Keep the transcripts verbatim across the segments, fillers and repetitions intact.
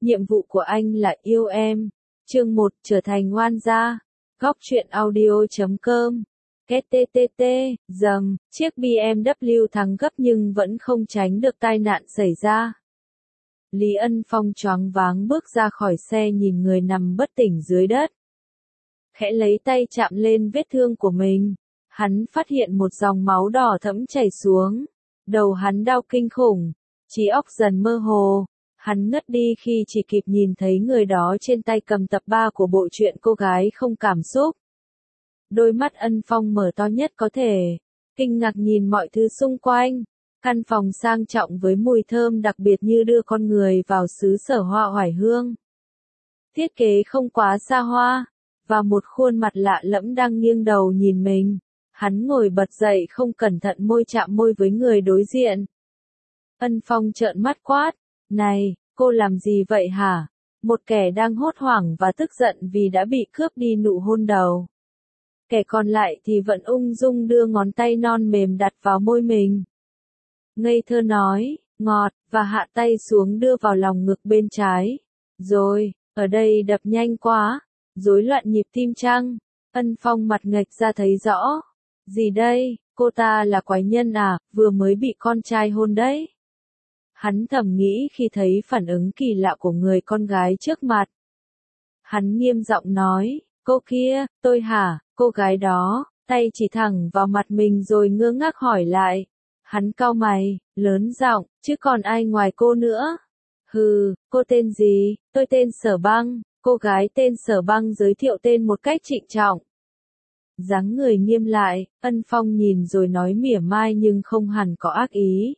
Nhiệm vụ của anh là yêu em. Chương một, trở thành ngoan gia. Góc truyện audio chấm com. hát tê tê tê, dầm, chiếc bê em vê thắng gấp nhưng vẫn không tránh được tai nạn xảy ra. Lý Ân Phong choáng váng bước ra khỏi xe nhìn người nằm bất tỉnh dưới đất. Khẽ lấy tay chạm lên vết thương của mình. Hắn phát hiện một dòng máu đỏ thẫm chảy xuống. Đầu hắn đau kinh khủng. Trí óc dần mơ hồ. Hắn ngất đi khi chỉ kịp nhìn thấy người đó trên tay cầm tập ba của bộ truyện Cô gái không cảm xúc. Đôi mắt Ân Phong mở to nhất có thể. Kinh ngạc nhìn mọi thứ xung quanh. Căn phòng sang trọng với mùi thơm đặc biệt như đưa con người vào xứ sở hoa oải hương. Thiết kế không quá xa hoa. Và một khuôn mặt lạ lẫm đang nghiêng đầu nhìn mình. Hắn ngồi bật dậy không cẩn thận môi chạm môi với người đối diện. Ân Phong trợn mắt quát. Này, cô làm gì vậy hả? Một kẻ đang hốt hoảng và tức giận vì đã bị cướp đi nụ hôn đầu. Kẻ còn lại thì vẫn ung dung đưa ngón tay non mềm đặt vào môi mình. Ngây thơ nói, ngọt, và hạ tay xuống đưa vào lòng ngực bên trái. Rồi, ở đây đập nhanh quá, rối loạn nhịp tim chăng? Ân Phong mặt nghệch ra thấy rõ. Gì đây, cô ta là quái nhân à, vừa mới bị con trai hôn đấy. Hắn thầm nghĩ khi thấy phản ứng kỳ lạ của người con gái trước mặt. Hắn nghiêm giọng nói, cô kia, tôi hả, cô gái đó, tay chỉ thẳng vào mặt mình rồi ngơ ngác hỏi lại. Hắn cau mày, lớn giọng, chứ còn ai ngoài cô nữa? Hừ, cô tên gì? Tôi tên Sở Băng. Cô gái tên Sở Băng giới thiệu tên một cách trịnh trọng. Dáng người nghiêm lại, Ân Phong nhìn rồi nói mỉa mai nhưng không hẳn có ác ý.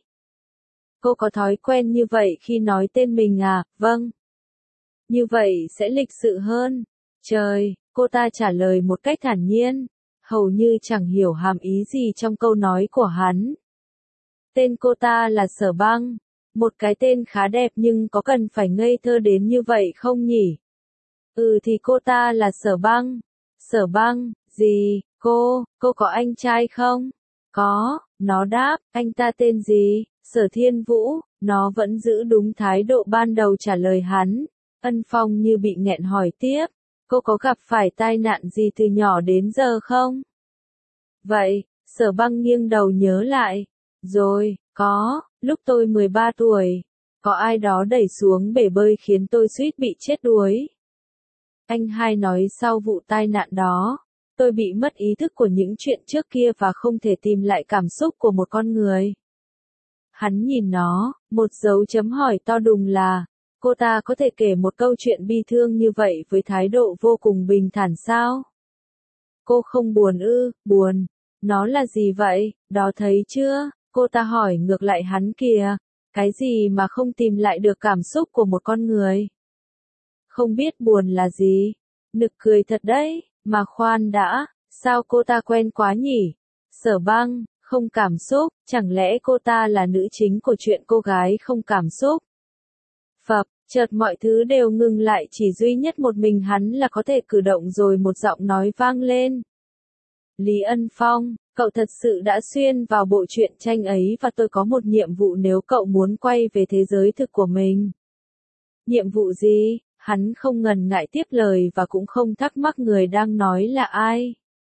Cô có thói quen như vậy khi nói tên mình à? Vâng. Như vậy sẽ lịch sự hơn. Trời, cô ta trả lời một cách thản nhiên, hầu như chẳng hiểu hàm ý gì trong câu nói của hắn. Tên cô ta là Sở Băng, một cái tên khá đẹp nhưng có cần phải ngây thơ đến như vậy không nhỉ? Ừ thì cô ta là Sở Băng. Sở Băng, gì, cô, cô có anh trai không? Có, nó đáp, anh ta tên gì? Sở Thiên Vũ, nó vẫn giữ đúng thái độ ban đầu trả lời hắn. Ân Phong như bị nghẹn hỏi tiếp, cô có gặp phải tai nạn gì từ nhỏ đến giờ không? Vậy, Sở Băng nghiêng đầu nhớ lại. Rồi, có, lúc tôi mười ba tuổi, có ai đó đẩy xuống bể bơi khiến tôi suýt bị chết đuối. Anh hai nói sau vụ tai nạn đó, tôi bị mất ý thức của những chuyện trước kia và không thể tìm lại cảm xúc của một con người. Hắn nhìn nó, một dấu chấm hỏi to đùng là, cô ta có thể kể một câu chuyện bi thương như vậy với thái độ vô cùng bình thản sao? Cô không buồn ư? Buồn. Nó là gì vậy? Đó thấy chưa? Cô ta hỏi ngược lại hắn kìa. Cái gì mà không tìm lại được cảm xúc của một con người? Không biết buồn là gì? Nực cười thật đấy, mà khoan đã, sao cô ta quen quá nhỉ? Sở Băng, không cảm xúc, chẳng lẽ cô ta là nữ chính của chuyện Cô gái không cảm xúc? Phập, chợt mọi thứ đều ngừng lại, chỉ duy nhất một mình hắn là có thể cử động rồi một giọng nói vang lên. Lý Ân Phong, cậu thật sự đã xuyên vào bộ truyện tranh ấy và tôi có một nhiệm vụ nếu cậu muốn quay về thế giới thực của mình. Nhiệm vụ gì? Hắn không ngần ngại tiếp lời và cũng không thắc mắc người đang nói là ai.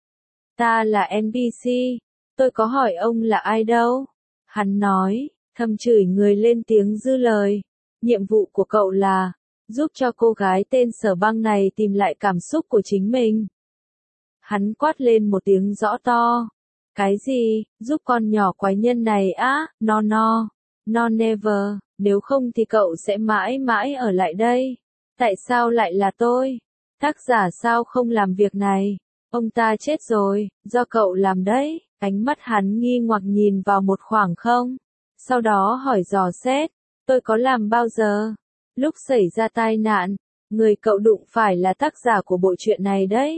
Ta là en pê xê, tôi có hỏi ông là ai đâu. Hắn nói, thầm chửi người lên tiếng dư lời. Nhiệm vụ của cậu là, giúp cho cô gái tên Sở Băng này tìm lại cảm xúc của chính mình. Hắn quát lên một tiếng rõ to. Cái gì, giúp con nhỏ quái nhân này á, no no, no never, nếu không thì cậu sẽ mãi mãi ở lại đây. Tại sao lại là tôi? Tác giả sao không làm việc này? Ông ta chết rồi, do cậu làm đấy. Ánh mắt hắn nghi hoặc nhìn vào một khoảng không. Sau đó hỏi dò xét, tôi có làm bao giờ? Lúc xảy ra tai nạn, người cậu đụng phải là tác giả của bộ truyện này đấy.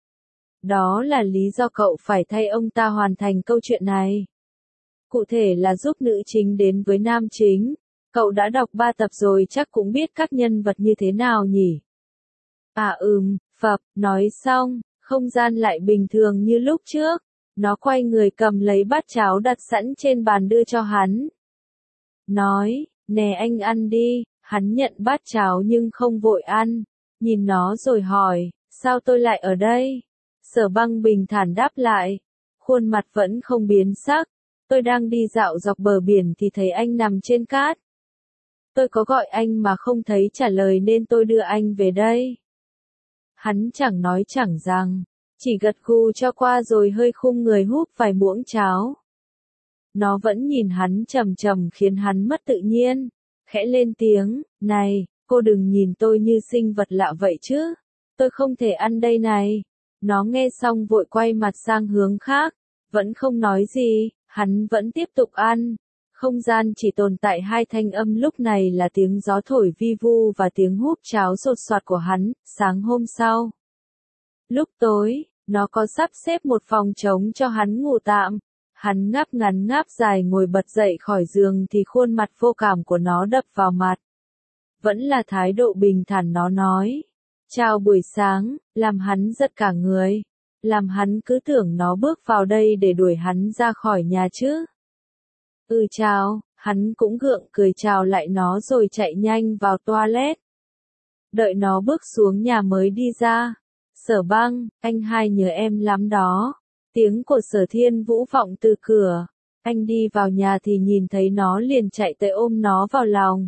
Đó là lý do cậu phải thay ông ta hoàn thành câu chuyện này. Cụ thể là giúp nữ chính đến với nam chính. Cậu đã đọc ba tập rồi chắc cũng biết các nhân vật như thế nào nhỉ? À ừm, phập, nói xong, không gian lại bình thường như lúc trước. Nó quay người cầm lấy bát cháo đặt sẵn trên bàn đưa cho hắn. Nói, nè anh ăn đi, Hắn nhận bát cháo nhưng không vội ăn, nhìn nó rồi hỏi, sao tôi lại ở đây? Sở Băng bình thản đáp lại, khuôn mặt vẫn không biến sắc, tôi đang đi dạo dọc bờ biển thì thấy anh nằm trên cát. Tôi có gọi anh mà không thấy trả lời nên tôi đưa anh về đây. Hắn chẳng nói chẳng rằng, chỉ gật gù cho qua rồi hơi khum người húp vài muỗng cháo. Nó vẫn nhìn hắn trầm trầm khiến hắn mất tự nhiên, khẽ lên tiếng, này, cô đừng nhìn tôi như sinh vật lạ vậy chứ, tôi không thể ăn đây này. Nó nghe xong vội quay mặt sang hướng khác, vẫn không nói gì, hắn vẫn tiếp tục ăn. Không gian chỉ tồn tại hai thanh âm lúc này là tiếng gió thổi vi vu và tiếng húp cháo sột soạt của hắn. Sáng hôm sau, lúc tối, nó có sắp xếp một phòng trống cho hắn ngủ tạm. Hắn ngáp ngắn ngáp dài ngồi bật dậy khỏi giường thì khuôn mặt vô cảm của nó đập vào mặt. Vẫn là thái độ bình thản nó nói. Chào buổi sáng, làm hắn giật cả người. Làm hắn cứ tưởng nó bước vào đây để đuổi hắn ra khỏi nhà chứ. Ừ chào, hắn cũng gượng cười chào lại nó rồi chạy nhanh vào toilet. Đợi nó bước xuống nhà mới đi ra. Sở Băng, anh hai nhớ em lắm đó. Tiếng của Sở Thiên Vũ vọng từ cửa. Anh đi vào nhà thì nhìn thấy nó liền chạy tới ôm nó vào lòng.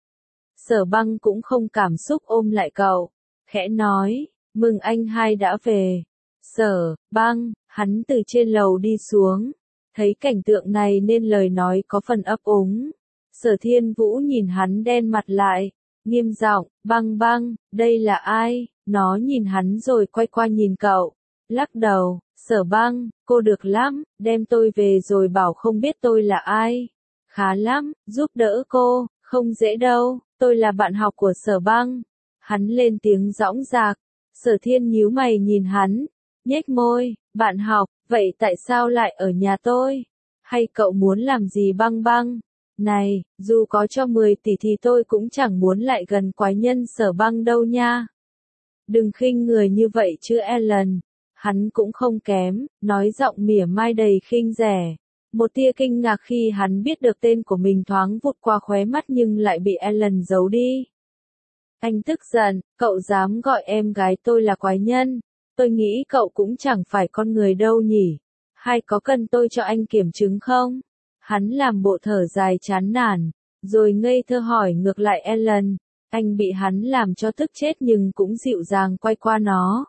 Sở Băng cũng không cảm xúc ôm lại cậu. Khẽ nói, mừng anh hai đã về. Sở Băng, hắn từ trên lầu đi xuống. Thấy cảnh tượng này nên lời nói có phần ấp úng. Sở Thiên Vũ nhìn hắn đen mặt lại. Nghiêm giọng, Băng Băng, đây là ai? Nó nhìn hắn rồi quay qua nhìn cậu. Lắc đầu, Sở Băng, cô được lắm, đem tôi về rồi bảo không biết tôi là ai. Khá lắm, giúp đỡ cô, không dễ đâu, tôi là bạn học của Sở Băng. Hắn lên tiếng dõng dạc. Sở Thiên nhíu mày nhìn hắn, nhếch môi, bạn học, vậy tại sao lại ở nhà tôi? Hay cậu muốn làm gì Băng Băng? Này, dù có cho mười tỷ thì tôi cũng chẳng muốn lại gần quái nhân Sở Băng đâu nha. Đừng khinh người như vậy chứ Ellen. Hắn cũng không kém, nói giọng mỉa mai đầy khinh rẻ. Một tia kinh ngạc khi hắn biết được tên của mình thoáng vụt qua khóe mắt nhưng lại bị Ellen giấu đi. Anh tức giận, cậu dám gọi em gái tôi là quái nhân. Tôi nghĩ cậu cũng chẳng phải con người đâu nhỉ. Hay có cần tôi cho anh kiểm chứng không? Hắn làm bộ thở dài chán nản, rồi ngây thơ hỏi ngược lại Ellen. Anh bị hắn làm cho tức chết nhưng cũng dịu dàng quay qua nó.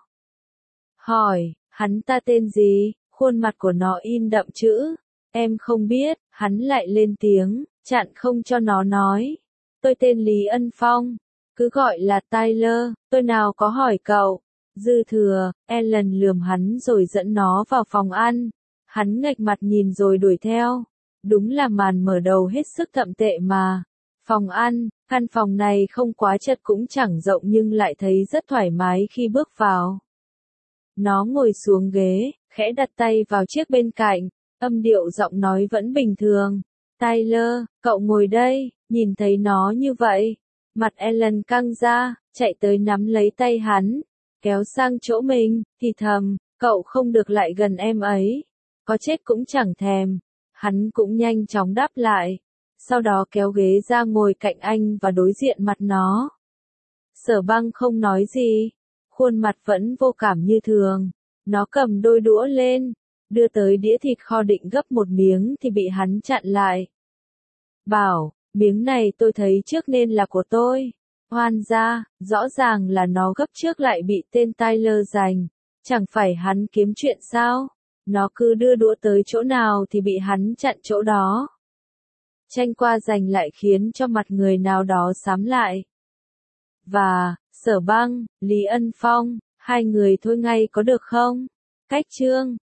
Hỏi, hắn ta tên gì? Khuôn mặt của nó in đậm chữ. Em không biết, hắn lại lên tiếng, chặn không cho nó nói. Tôi tên Lý Ân Phong. Cứ gọi là Tyler, tôi nào có hỏi cậu. Dư thừa, Ellen lườm hắn rồi dẫn nó vào phòng ăn. Hắn nghệch mặt nhìn rồi đuổi theo. Đúng là màn mở đầu hết sức thậm tệ mà. Phòng ăn, căn phòng này không quá chật cũng chẳng rộng nhưng lại thấy rất thoải mái khi bước vào. Nó ngồi xuống ghế, khẽ đặt tay vào chiếc bên cạnh, âm điệu giọng nói vẫn bình thường. Tyler, cậu ngồi đây, nhìn thấy nó như vậy. Mặt Ellen căng ra, chạy tới nắm lấy tay hắn, kéo sang chỗ mình, thì thầm, cậu không được lại gần em ấy. Có chết cũng chẳng thèm. Hắn cũng nhanh chóng đáp lại. Sau đó kéo ghế ra ngồi cạnh anh và đối diện mặt nó. Sở Băng không nói gì. Khuôn mặt vẫn vô cảm như thường. Nó cầm đôi đũa lên, đưa tới đĩa thịt kho định gấp một miếng thì bị hắn chặn lại. Bảo, miếng này tôi thấy trước nên là của tôi. Hoan ra, rõ ràng là nó gấp trước lại bị tên Tyler giành. Chẳng phải hắn kiếm chuyện sao? Nó cứ đưa đũa tới chỗ nào thì bị hắn chặn chỗ đó. Tranh qua giành lại khiến cho mặt người nào đó xám lại. Và, Sở Băng, Lý Ân Phong, hai người thôi ngay có được không? Cách chương